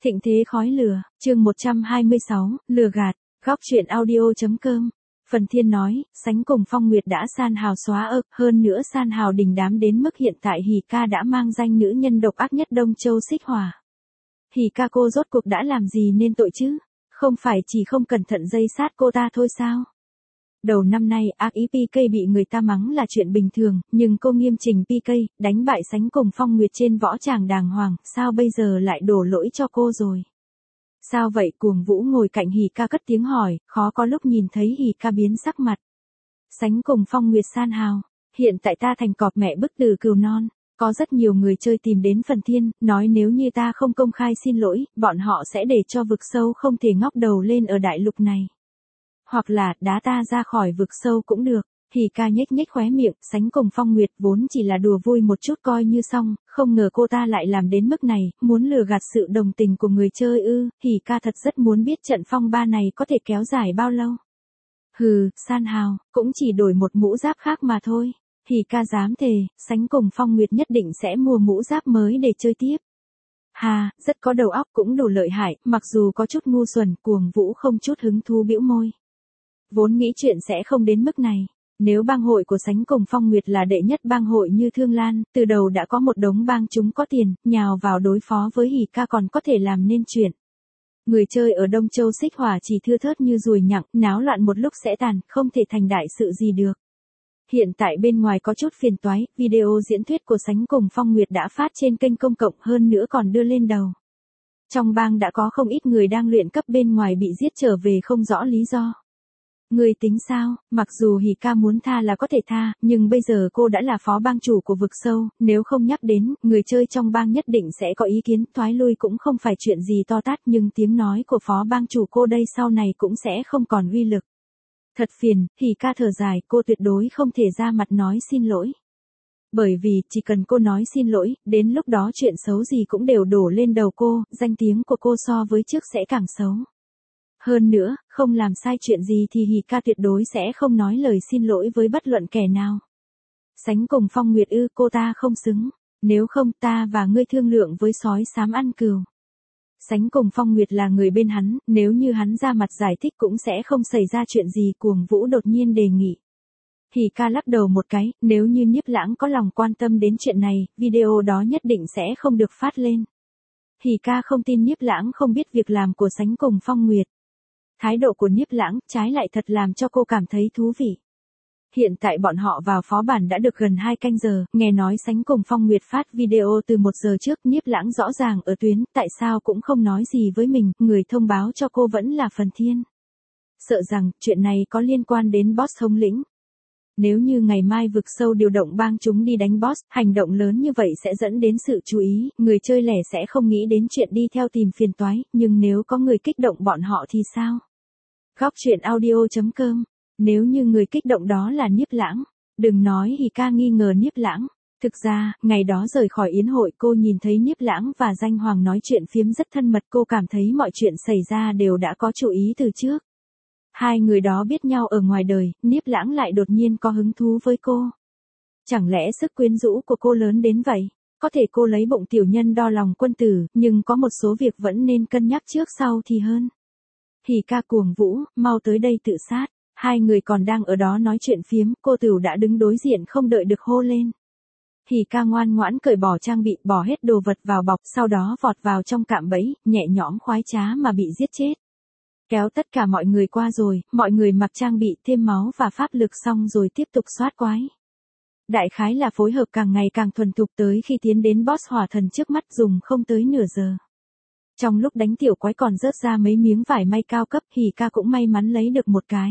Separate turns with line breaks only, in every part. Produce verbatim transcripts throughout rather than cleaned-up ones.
Thịnh thế khói lửa, chương một trăm hai mươi sáu, lừa gạt, góc truyện audio.com. Phần Thiên nói, Sánh cùng Phong Nguyệt đã san hào xóa ức, hơn nữa san hào đình đám đến mức hiện tại Hỉ Ca đã mang danh nữ nhân độc ác nhất Đông Châu Xích Hỏa. Hỉ Ca cô rốt cuộc đã làm gì nên tội chứ? Không phải chỉ không cẩn thận dây sát cô ta thôi sao? Đầu năm nay, ác ý pê ca bị người ta mắng là chuyện bình thường, nhưng cô nghiêm chỉnh pê ca, đánh bại Sánh cùng Phong Nguyệt trên võ tràng đàng hoàng, sao bây giờ lại đổ lỗi cho cô rồi? Sao vậy? Cuồng Vũ ngồi cạnh Hỉ Ca cất tiếng hỏi, khó có lúc nhìn thấy Hỉ Ca biến sắc mặt. Sánh cùng Phong Nguyệt san hào, hiện tại ta thành cọp mẹ bức từ cừu non, có rất nhiều người chơi tìm đến Phần Thiên, nói nếu như ta không công khai xin lỗi, bọn họ sẽ để cho vực sâu không thể ngóc đầu lên ở đại lục này. Hoặc là, đá ta ra khỏi vực sâu cũng được. Hỉ Ca nhếch nhếch khóe miệng, Sánh cùng Phong Nguyệt vốn chỉ là đùa vui một chút coi như xong, không ngờ cô ta lại làm đến mức này, muốn lừa gạt sự đồng tình của người chơi ư. Hỉ Ca thật rất muốn biết trận phong ba này có thể kéo dài bao lâu. Hừ, san hào, cũng chỉ đổi một mũ giáp khác mà thôi. Hỉ Ca dám thề, Sánh cùng Phong Nguyệt nhất định sẽ mua mũ giáp mới để chơi tiếp. Hà, rất có đầu óc cũng đủ lợi hại, mặc dù có chút ngu xuẩn. Cuồng Vũ không chút hứng thú bĩu môi. Vốn nghĩ chuyện sẽ không đến mức này. Nếu bang hội của Sánh cùng Phong Nguyệt là đệ nhất bang hội như Thương Lan, từ đầu đã có một đống bang chúng có tiền, nhào vào đối phó với Hỉ Ca còn có thể làm nên chuyện. Người chơi ở Đông Châu Xích Hỏa chỉ thưa thớt như ruồi nhặng, náo loạn một lúc sẽ tàn, không thể thành đại sự gì được. Hiện tại bên ngoài có chút phiền toái, video diễn thuyết của Sánh cùng Phong Nguyệt đã phát trên kênh công cộng, hơn nữa còn đưa lên đầu. Trong bang đã có không ít người đang luyện cấp bên ngoài bị giết trở về không rõ lý do. Người tính sao? Mặc dù Hỉ Ca muốn tha là có thể tha, nhưng bây giờ cô đã là phó bang chủ của vực sâu, nếu không nhắc đến, người chơi trong bang nhất định sẽ có ý kiến, thoái lui cũng không phải chuyện gì to tát, nhưng tiếng nói của phó bang chủ cô đây sau này cũng sẽ không còn uy lực. Thật phiền. Hỉ Ca thở dài, cô tuyệt đối không thể ra mặt nói xin lỗi. Bởi vì, chỉ cần cô nói xin lỗi, đến lúc đó chuyện xấu gì cũng đều đổ lên đầu cô, danh tiếng của cô so với trước sẽ càng xấu. Hơn nữa, không làm sai chuyện gì thì Hỉ Ca tuyệt đối sẽ không nói lời xin lỗi với bất luận kẻ nào. Sánh cùng Phong Nguyệt ư, cô ta không xứng. Nếu không ta và ngươi thương lượng với sói xám ăn cừu. Sánh cùng Phong Nguyệt là người bên hắn, nếu như hắn ra mặt giải thích cũng sẽ không xảy ra chuyện gì. Cuồng Vũ đột nhiên đề nghị. Hỉ Ca lắc đầu một cái, nếu như Nhiếp Lãng có lòng quan tâm đến chuyện này, video đó nhất định sẽ không được phát lên. Hỉ Ca không tin Nhiếp Lãng không biết việc làm của Sánh cùng Phong Nguyệt. Thái độ của Nhiếp Lãng trái lại thật làm cho cô cảm thấy thú vị. Hiện tại bọn họ vào phó bản đã được gần hai canh giờ, nghe nói Sánh cùng Phong Nguyệt phát video từ một giờ trước, Nhiếp Lãng rõ ràng ở tuyến, tại sao cũng không nói gì với mình, người thông báo cho cô vẫn là Phần Thiên. Sợ rằng, chuyện này có liên quan đến boss thống lĩnh. Nếu như ngày mai vực sâu điều động bang chúng đi đánh boss, hành động lớn như vậy sẽ dẫn đến sự chú ý, người chơi lẻ sẽ không nghĩ đến chuyện đi theo tìm phiền toái, nhưng nếu có người kích động bọn họ thì sao? Góc truyện audio.com. Nếu như người kích động đó là Nhiếp Lãng, đừng nói Hỉ Ca nghi ngờ Nhiếp Lãng. Thực ra, ngày đó rời khỏi yến hội cô nhìn thấy Nhiếp Lãng và Danh Hoàng nói chuyện phiếm rất thân mật, cô cảm thấy mọi chuyện xảy ra đều đã có chú ý từ trước. Hai người đó biết nhau ở ngoài đời, Nhiếp Lãng lại đột nhiên có hứng thú với cô. Chẳng lẽ sức quyến rũ của cô lớn đến vậy? Có thể cô lấy bụng tiểu nhân đo lòng quân tử, nhưng có một số việc vẫn nên cân nhắc trước sau thì hơn. Hỉ Ca, Cuồng Vũ, mau tới đây tự sát. Hai người còn đang ở đó nói chuyện phiếm, cô Tửu đã đứng đối diện không đợi được hô lên. Hỉ Ca ngoan ngoãn cởi bỏ trang bị, bỏ hết đồ vật vào bọc, sau đó vọt vào trong cạm bẫy, nhẹ nhõm khoái trá mà bị giết chết. Kéo tất cả mọi người qua rồi, mọi người mặc trang bị, thêm máu và pháp lực xong rồi tiếp tục soát quái. Đại khái là phối hợp càng ngày càng thuần thục, tới khi tiến đến boss hỏa thần trước mắt dùng không tới nửa giờ. Trong lúc đánh tiểu quái còn rớt ra mấy miếng vải may cao cấp, Hỉ Ca cũng may mắn lấy được một cái.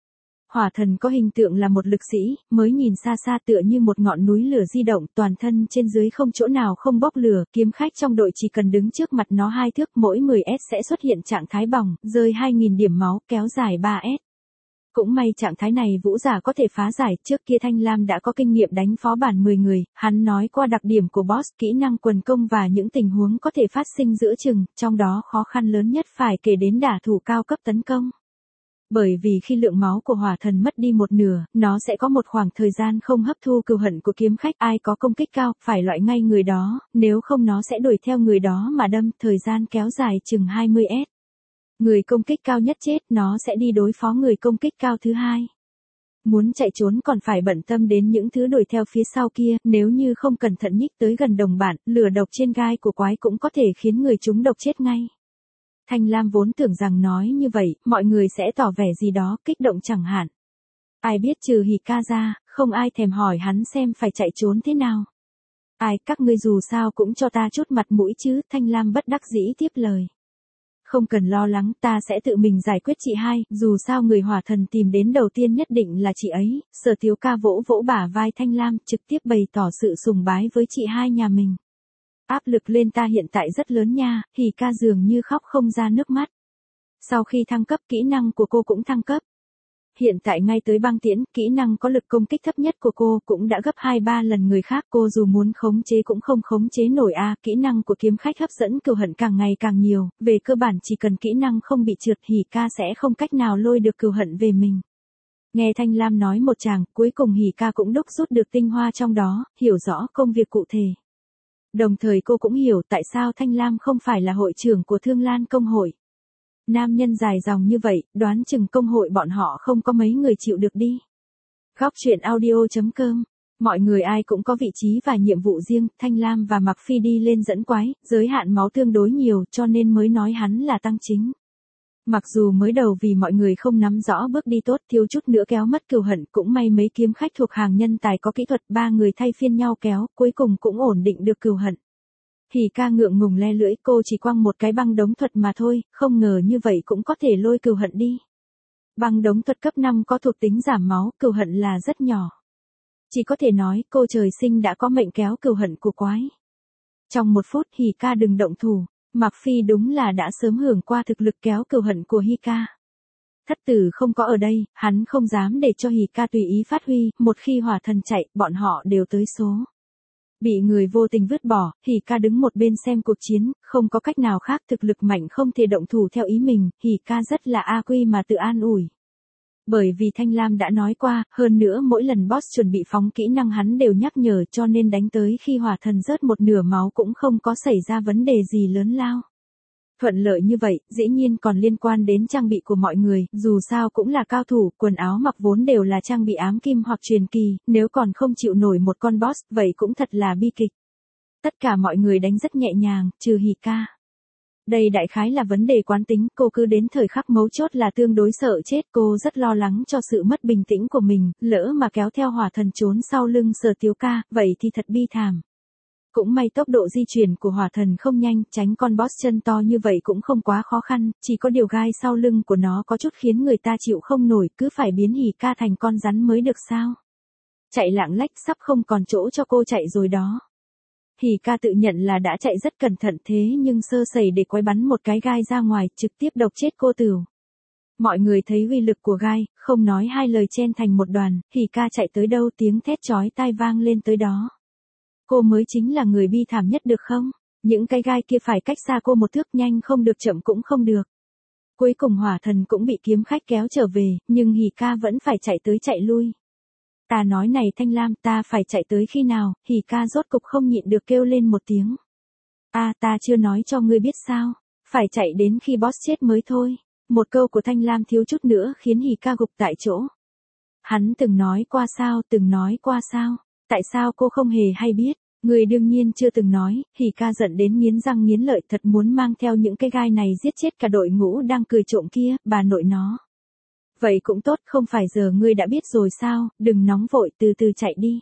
Hỏa thần có hình tượng là một lực sĩ, mới nhìn xa xa tựa như một ngọn núi lửa di động, toàn thân trên dưới không chỗ nào không bốc lửa, kiếm khách trong đội chỉ cần đứng trước mặt nó hai thước, mỗi mười S sẽ xuất hiện trạng thái bỏng, rơi hai nghìn điểm máu, kéo dài ba S. Cũng may trạng thái này vũ giả có thể phá giải, trước kia Thanh Lam đã có kinh nghiệm đánh phó bản mười người, hắn nói qua đặc điểm của boss, kỹ năng quần công và những tình huống có thể phát sinh giữa chừng, trong đó khó khăn lớn nhất phải kể đến đả thủ cao cấp tấn công. Bởi vì khi lượng máu của hỏa thần mất đi một nửa, nó sẽ có một khoảng thời gian không hấp thu cừu hận của kiếm khách. Ai có công kích cao, phải loại ngay người đó, nếu không nó sẽ đuổi theo người đó mà đâm, thời gian kéo dài chừng hai mươi s. Người công kích cao nhất chết, nó sẽ đi đối phó người công kích cao thứ hai. Muốn chạy trốn còn phải bận tâm đến những thứ đuổi theo phía sau kia, nếu như không cẩn thận nhích tới gần đồng bạn, lửa độc trên gai của quái cũng có thể khiến người chúng độc chết ngay. Thanh Lam vốn tưởng rằng nói như vậy, mọi người sẽ tỏ vẻ gì đó, kích động chẳng hạn. Ai biết trừ Hỉ Ca ra, không ai thèm hỏi hắn xem phải chạy trốn thế nào. Ai, các ngươi dù sao cũng cho ta chút mặt mũi chứ, Thanh Lam bất đắc dĩ tiếp lời. Không cần lo lắng, ta sẽ tự mình giải quyết chị hai, dù sao người hỏa thần tìm đến đầu tiên nhất định là chị ấy. Sở Tiếu Ca vỗ vỗ bả vai Thanh Lam, trực tiếp bày tỏ sự sùng bái với chị hai nhà mình. Áp lực lên ta hiện tại rất lớn nha, Hỉ Ca dường như khóc không ra nước mắt. Sau khi thăng cấp, kỹ năng của cô cũng thăng cấp. Hiện tại ngay tới băng tiễn, kỹ năng có lực công kích thấp nhất của cô cũng đã gấp hai ba lần người khác. Cô dù muốn khống chế cũng không khống chế nổi a. À, kỹ năng của kiếm khách hấp dẫn cừu hận càng ngày càng nhiều, về cơ bản chỉ cần kỹ năng không bị trượt, Hỉ Ca sẽ không cách nào lôi được cừu hận về mình. Nghe Thanh Lam nói một tràng, cuối cùng Hỉ Ca cũng đúc rút được tinh hoa trong đó, hiểu rõ công việc cụ thể. Đồng thời cô cũng hiểu tại sao Thanh Lam không phải là hội trưởng của Thương Lan Công hội. Nam nhân dài dòng như vậy, đoán chừng công hội bọn họ không có mấy người chịu được đi. Góc truyện audio chấm com. Mọi người ai cũng có vị trí và nhiệm vụ riêng, Thanh Lam và Mạc Phi đi lên dẫn quái, giới hạn máu tương đối nhiều cho nên mới nói hắn là tăng chính. Mặc dù mới đầu vì mọi người không nắm rõ bước đi tốt, thiếu chút nữa kéo mất cừu hận, cũng may mấy kiếm khách thuộc hàng nhân tài có kỹ thuật, ba người thay phiên nhau kéo, cuối cùng cũng ổn định được cừu hận. Hỉ Ca ngượng ngùng le lưỡi, cô chỉ quăng một cái băng đống thuật mà thôi, không ngờ như vậy cũng có thể lôi cừu hận đi. Băng đống thuật cấp năm có thuộc tính giảm máu, cừu hận là rất nhỏ. Chỉ có thể nói cô trời sinh đã có mệnh kéo cừu hận của quái. Trong một phút Hỉ Ca đừng động thủ, Mạc Phi đúng là đã sớm hưởng qua thực lực kéo cừu hận của Hỉ Ca. Thất tử không có ở đây, hắn không dám để cho Hỉ Ca tùy ý phát huy, một khi hỏa thần chạy, bọn họ đều tới số. Bị người vô tình vứt bỏ, Hỉ Ca đứng một bên xem cuộc chiến, không có cách nào khác, thực lực mạnh không thể động thủ theo ý mình, Hỉ Ca rất là a quy mà tự an ủi. Bởi vì Thanh Lam đã nói qua, hơn nữa mỗi lần boss chuẩn bị phóng kỹ năng hắn đều nhắc nhở, cho nên đánh tới khi hỏa thần rớt một nửa máu cũng không có xảy ra vấn đề gì lớn lao. Thuận lợi như vậy, dĩ nhiên còn liên quan đến trang bị của mọi người, dù sao cũng là cao thủ, quần áo mặc vốn đều là trang bị ám kim hoặc truyền kỳ, nếu còn không chịu nổi một con boss, vậy cũng thật là bi kịch. Tất cả mọi người đánh rất nhẹ nhàng, trừ Hỉ Ca. Đây đại khái là vấn đề quán tính, cô cứ đến thời khắc mấu chốt là tương đối sợ chết, cô rất lo lắng cho sự mất bình tĩnh của mình, lỡ mà kéo theo hỏa thần trốn sau lưng Sở Tiếu Ca, vậy thì thật bi thảm. Cũng may tốc độ di chuyển của hỏa thần không nhanh, tránh con boss chân to như vậy cũng không quá khó khăn, chỉ có điều gai sau lưng của nó có chút khiến người ta chịu không nổi, cứ phải biến Hỉ Ca thành con rắn mới được sao. Chạy lạng lách sắp không còn chỗ cho cô chạy rồi đó. Hỉ Ca tự nhận là đã chạy rất cẩn thận thế nhưng sơ sẩy để quái bắn một cái gai ra ngoài, trực tiếp độc chết cô Tửu. Mọi người thấy uy lực của gai, không nói hai lời chen thành một đoàn, Hỉ Ca chạy tới đâu tiếng thét chói tai vang lên tới đó. Cô mới chính là người bi thảm nhất được không? Những cái gai kia phải cách xa cô một thước, nhanh không được chậm cũng không được. Cuối cùng hỏa thần cũng bị kiếm khách kéo trở về, nhưng Hỉ Ca vẫn phải chạy tới chạy lui. Ta nói này Thanh Lam, ta phải chạy tới khi nào? Hỉ Ca rốt cục không nhịn được kêu lên một tiếng. A à, ta chưa nói cho ngươi biết sao? Phải chạy đến khi boss chết mới thôi. Một câu của Thanh Lam thiếu chút nữa khiến Hỉ Ca gục tại chỗ. Hắn từng nói qua sao, từng nói qua sao? Tại sao cô không hề hay biết? Người đương nhiên chưa từng nói. Hỉ Ca giận đến nghiến răng nghiến lợi, thật muốn mang theo những cái gai này giết chết cả đội ngũ đang cười trộm kia, bà nội nó. Vậy cũng tốt, không phải giờ ngươi đã biết rồi sao, đừng nóng vội, từ từ chạy đi.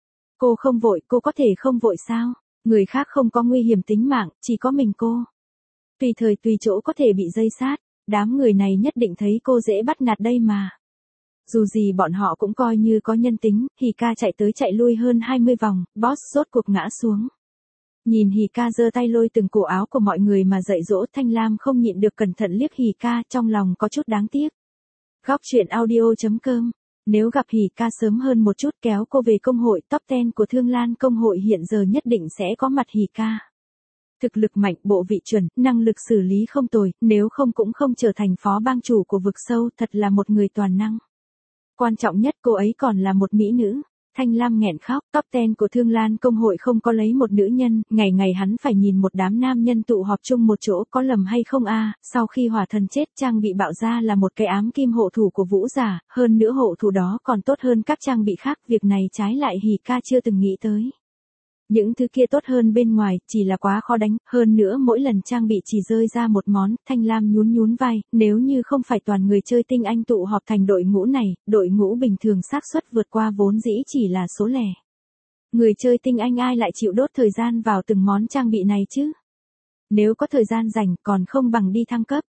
Cô không vội, cô có thể không vội sao? Người khác không có nguy hiểm tính mạng, chỉ có mình cô. Tùy thời tùy chỗ có thể bị dây sát, đám người này nhất định thấy cô dễ bắt nạt đây mà. Dù gì bọn họ cũng coi như có nhân tính, Hỉ Ca chạy tới chạy lui hơn hai mươi vòng, boss rốt cuộc ngã xuống. Nhìn Hỉ Ca giơ tay lôi từng cổ áo của mọi người mà dạy dỗ, Thanh Lam không nhịn được cẩn thận liếc Hỉ Ca, trong lòng có chút đáng tiếc. Góc truyện audio chấm com. Nếu gặp Hỉ Ca sớm hơn một chút kéo cô về công hội top mười của Thương Lan Công hội hiện giờ nhất định sẽ có mặt Hỉ Ca. thực lực mạnh, bộ vị chuẩn, năng lực xử lý không tồi, nếu không cũng không trở thành phó bang chủ của vực sâu, thật là một người toàn năng. Quan trọng nhất cô ấy còn là một mỹ nữ. Thanh Lam nghẹn khóc, top ten của Thương Lan công hội không có lấy một nữ nhân, ngày ngày hắn phải nhìn một đám nam nhân tụ họp chung một chỗ, có lầm hay không a? Sau khi hỏa thần chết, trang bị bạo ra là một cái ám kim hộ thủ của Vũ giả, hơn nữa hộ thủ đó còn tốt hơn các trang bị khác, việc này trái lại Hỉ Ca chưa từng nghĩ tới. Những thứ kia tốt hơn bên ngoài, chỉ là quá khó đánh, hơn nữa mỗi lần trang bị chỉ rơi ra một món, Thanh Lam nhún nhún vai, nếu như không phải toàn người chơi tinh anh tụ họp thành đội ngũ này, đội ngũ bình thường xác suất vượt qua vốn dĩ chỉ là số lẻ. Người chơi tinh anh ai lại chịu đốt thời gian vào từng món trang bị này chứ? Nếu có thời gian rảnh còn không bằng đi thăng cấp.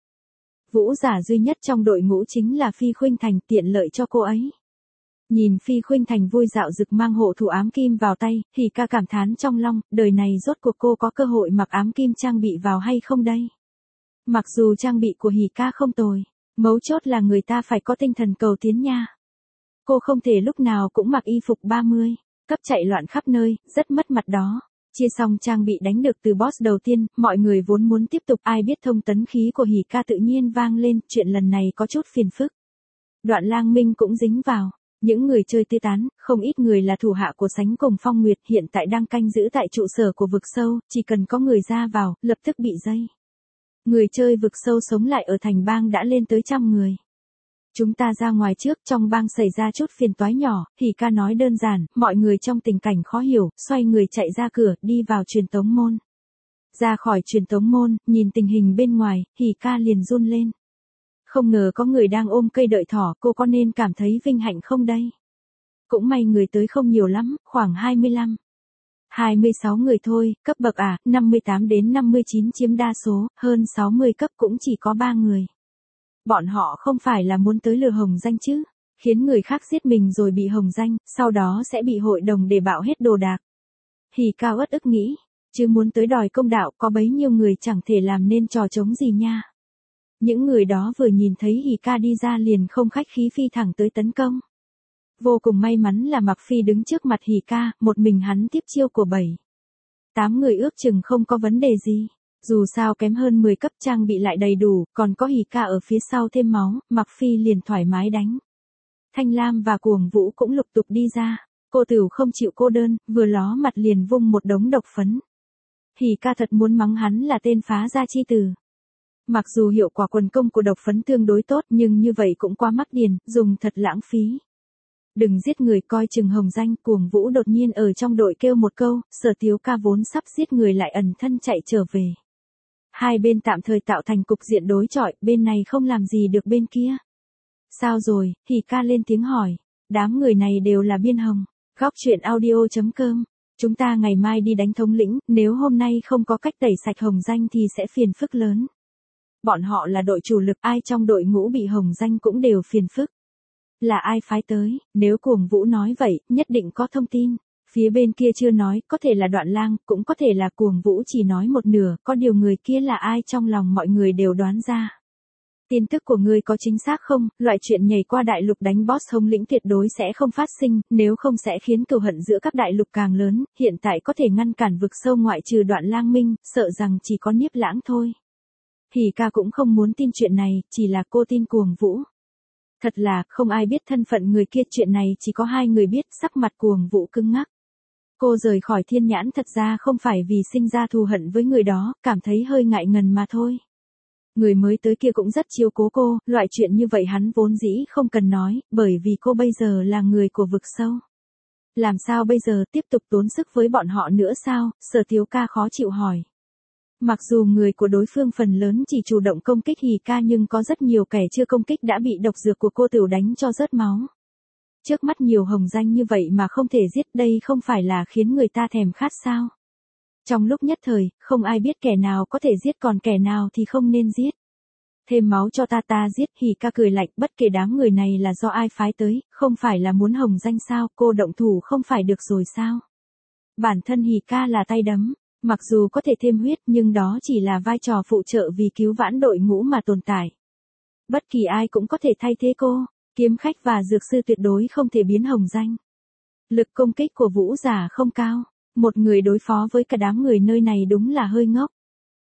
Vũ giả duy nhất trong đội ngũ chính là Phi Khuynh Thành, tiện lợi cho cô ấy. Nhìn Phi Khuynh Thành vui dạo rực mang hộ thủ ám kim vào tay, Hỉ Ca cảm thán trong lòng, đời này rốt cuộc cô có cơ hội mặc ám kim trang bị vào hay không đây? Mặc dù trang bị của Hỉ Ca không tồi, mấu chốt là người ta phải có tinh thần cầu tiến nha. Cô không thể lúc nào cũng mặc y phục ba mươi, cấp chạy loạn khắp nơi, rất mất mặt đó. Chia xong trang bị đánh được từ boss đầu tiên, mọi người vốn muốn tiếp tục, ai biết thông tấn khí của Hỉ Ca tự nhiên vang lên, chuyện lần này có chút phiền phức. Đoạn Lang Minh cũng dính vào. Những người chơi tê tán, không ít người là thủ hạ của Sánh cùng Phong Nguyệt hiện tại đang canh giữ tại trụ sở của vực sâu, chỉ cần có người ra vào, lập tức bị dây. Người chơi vực sâu sống lại ở thành bang đã lên tới trăm người. Chúng ta ra ngoài trước, trong bang xảy ra chút phiền toái nhỏ, Hỉ Ca nói đơn giản, mọi người trong tình cảnh khó hiểu, xoay người chạy ra cửa, đi vào truyền tống môn. Ra khỏi truyền tống môn, nhìn tình hình bên ngoài, Hỉ Ca liền run lên. Không ngờ có người đang ôm cây đợi thỏ, cô có nên cảm thấy vinh hạnh không đây? Cũng may người tới không nhiều lắm, khoảng hai mươi lăm. hai mươi sáu người thôi, cấp bậc à, năm mươi tám đến năm mươi chín chiếm đa số, hơn sáu mươi cấp cũng chỉ có ba người. Bọn họ không phải là muốn tới lừa hồng danh chứ, khiến người khác giết mình rồi bị hồng danh, sau đó sẽ bị hội đồng để bạo hết đồ đạc. Hỉ Ca uất ức nghĩ, chứ muốn tới đòi công đạo, có bấy nhiêu người chẳng thể làm nên trò trống gì nha. Những người đó vừa nhìn thấy Hỉ Ca đi ra liền không khách khí phi thẳng tới tấn công. Vô cùng may mắn là Mặc Phi đứng trước mặt Hỉ Ca, một mình hắn tiếp chiêu của bảy. Tám người ước chừng không có vấn đề gì. Dù sao kém hơn mười cấp trang bị lại đầy đủ, còn có Hỉ Ca ở phía sau thêm máu, Mặc Phi liền thoải mái đánh. Thanh Lam và Cuồng Vũ cũng lục tục đi ra. Cô Tửu không chịu cô đơn, vừa ló mặt liền vung một đống độc phấn. Hỉ Ca thật muốn mắng hắn là tên phá gia chi tử. Mặc dù hiệu quả quần công của độc phấn tương đối tốt nhưng như vậy cũng quá mắc điền, dùng thật lãng phí. Đừng giết người, coi chừng hồng danh. Cuồng Vũ đột nhiên ở trong đội kêu một câu, Sở Tiếu Ca vốn sắp giết người lại ẩn thân chạy trở về. Hai bên tạm thời tạo thành cục diện đối chọi, bên này không làm gì được bên kia. Sao rồi? Hỉ Ca lên tiếng hỏi. Đám người này đều là biên hồng. Góc truyện audio chấm com. Chúng ta ngày mai đi đánh thống lĩnh, nếu hôm nay không có cách tẩy sạch hồng danh thì sẽ phiền phức lớn. Bọn họ là đội chủ lực, ai trong đội ngũ bị hồng danh cũng đều phiền phức. Là ai phái tới? Nếu Cuồng Vũ nói vậy, nhất định có thông tin. Phía bên kia chưa nói, có thể là Đoạn Lang, cũng có thể là Cuồng Vũ chỉ nói một nửa, có điều người kia là ai trong lòng mọi người đều đoán ra. Tin tức của ngươi có chính xác không? Loại chuyện nhảy qua đại lục đánh boss thống lĩnh tuyệt đối sẽ không phát sinh, nếu không sẽ khiến cừu hận giữa các đại lục càng lớn, hiện tại có thể ngăn cản vực sâu ngoại trừ Đoạn Lang Minh, sợ rằng chỉ có Niếp Lãng thôi. Hỉ Ca cũng không muốn tin chuyện này, chỉ là cô tin Cuồng Vũ. Thật là, không ai biết thân phận người kia, chuyện này chỉ có hai người biết, sắc mặt Cuồng Vũ cứng ngắc. Cô rời khỏi thiên nhãn thật ra không phải vì sinh ra thù hận với người đó, cảm thấy hơi ngại ngần mà thôi. Người mới tới kia cũng rất chiếu cố cô, loại chuyện như vậy hắn vốn dĩ không cần nói, bởi vì cô bây giờ là người của vực sâu. Làm sao bây giờ tiếp tục tốn sức với bọn họ nữa sao? Sở Tiếu Ca khó chịu hỏi. Mặc dù người của đối phương phần lớn chỉ chủ động công kích Hỉ Ca nhưng có rất nhiều kẻ chưa công kích đã bị độc dược của cô Tửu đánh cho rớt máu. Trước mắt nhiều hồng danh như vậy mà không thể giết, đây không phải là khiến người ta thèm khát sao? Trong lúc nhất thời, không ai biết kẻ nào có thể giết còn kẻ nào thì không nên giết. Thêm máu cho ta ta giết. Hỉ Ca cười lạnh, bất kể đám người này là do ai phái tới, không phải là muốn hồng danh sao, cô động thủ không phải được rồi sao? Bản thân Hỉ Ca là tay đấm. Mặc dù có thể thêm huyết nhưng đó chỉ là vai trò phụ trợ vì cứu vãn đội ngũ mà tồn tại. Bất kỳ ai cũng có thể thay thế cô, kiếm khách và dược sư tuyệt đối không thể biến hồng danh. Lực công kích của Vũ giả không cao, một người đối phó với cả đám người nơi này đúng là hơi ngốc.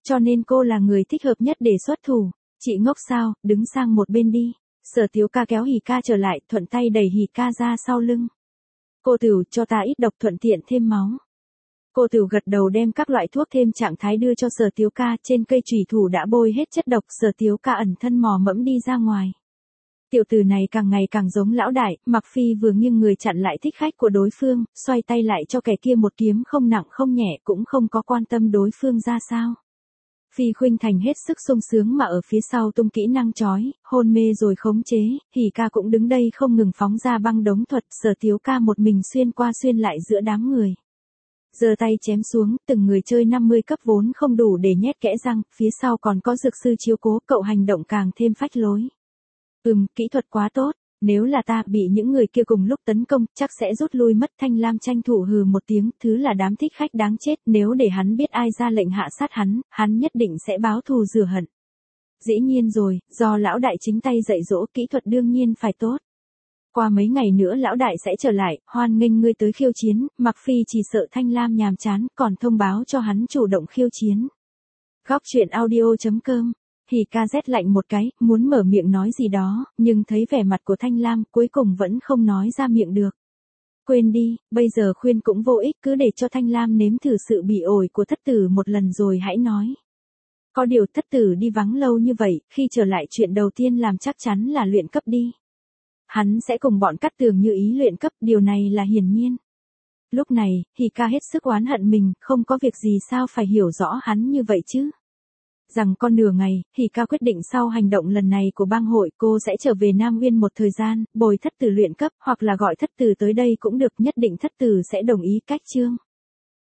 cho nên cô là người thích hợp nhất để xuất thủ. Chị ngốc sao, đứng sang một bên đi. Sở Tiếu ca kéo Hỉ ca trở lại, thuận tay đẩy Hỉ ca ra sau lưng. Cô Tửu, cho ta ít độc thuận tiện thêm máu. Cô Tửu gật đầu đem các loại thuốc thêm trạng thái đưa cho Sở Tiếu ca, trên cây chủy thủ đã bôi hết chất độc, Sở Tiếu ca ẩn thân mò mẫm đi ra ngoài. Tiểu tử này càng ngày càng giống lão đại, Mặc Phi vừa nghiêng người chặn lại thích khách của đối phương, xoay tay lại cho kẻ kia một kiếm không nặng không nhẹ, cũng không có quan tâm đối phương ra sao. Phi Khuynh Thành hết sức sung sướng mà ở phía sau tung kỹ năng chói, hôn mê rồi khống chế, Hỉ ca cũng đứng đây không ngừng phóng ra băng đống thuật, Sở Tiếu ca một mình xuyên qua xuyên lại giữa đám người. Giơ tay chém xuống, từng người chơi năm mươi cấp vốn không đủ để nhét kẽ răng, phía sau còn có dược sư chiếu cố, cậu hành động càng thêm phách lối. Ừm, kỹ thuật quá tốt, nếu là ta bị những người kia cùng lúc tấn công, chắc sẽ rút lui mất. Thanh Lam tranh thủ hừ một tiếng, thứ là đám thích khách đáng chết, nếu để hắn biết ai ra lệnh hạ sát hắn, hắn nhất định sẽ báo thù rửa hận. Dĩ nhiên rồi, do lão đại chính tay dạy dỗ, kỹ thuật đương nhiên phải tốt. Qua mấy ngày nữa lão đại sẽ trở lại, hoan nghênh ngươi tới khiêu chiến, Mặc Phi chỉ sợ Thanh Lam nhàm chán, còn thông báo cho hắn chủ động khiêu chiến. Góc truyện audio chấm com. Hỉ ca rét lạnh một cái, muốn mở miệng nói gì đó, nhưng thấy vẻ mặt của Thanh Lam, cuối cùng vẫn không nói ra miệng được. Quên đi, bây giờ khuyên cũng vô ích, cứ để cho Thanh Lam nếm thử sự bị ổi của thất tử một lần rồi hãy nói. Có điều thất tử đi vắng lâu như vậy, khi trở lại chuyện đầu tiên làm chắc chắn là luyện cấp đi. Hắn sẽ cùng bọn Cát Tường như ý luyện cấp, điều này là hiển nhiên. Lúc này, Hỉ ca hết sức oán hận mình, không có việc gì sao phải hiểu rõ hắn như vậy chứ. Rằng con nửa ngày, Hỉ ca quyết định sau hành động lần này của bang hội cô sẽ trở về Nam Nguyên một thời gian, bồi thất tử luyện cấp, hoặc là gọi thất tử tới đây cũng được, nhất định thất tử sẽ đồng ý. Cách chương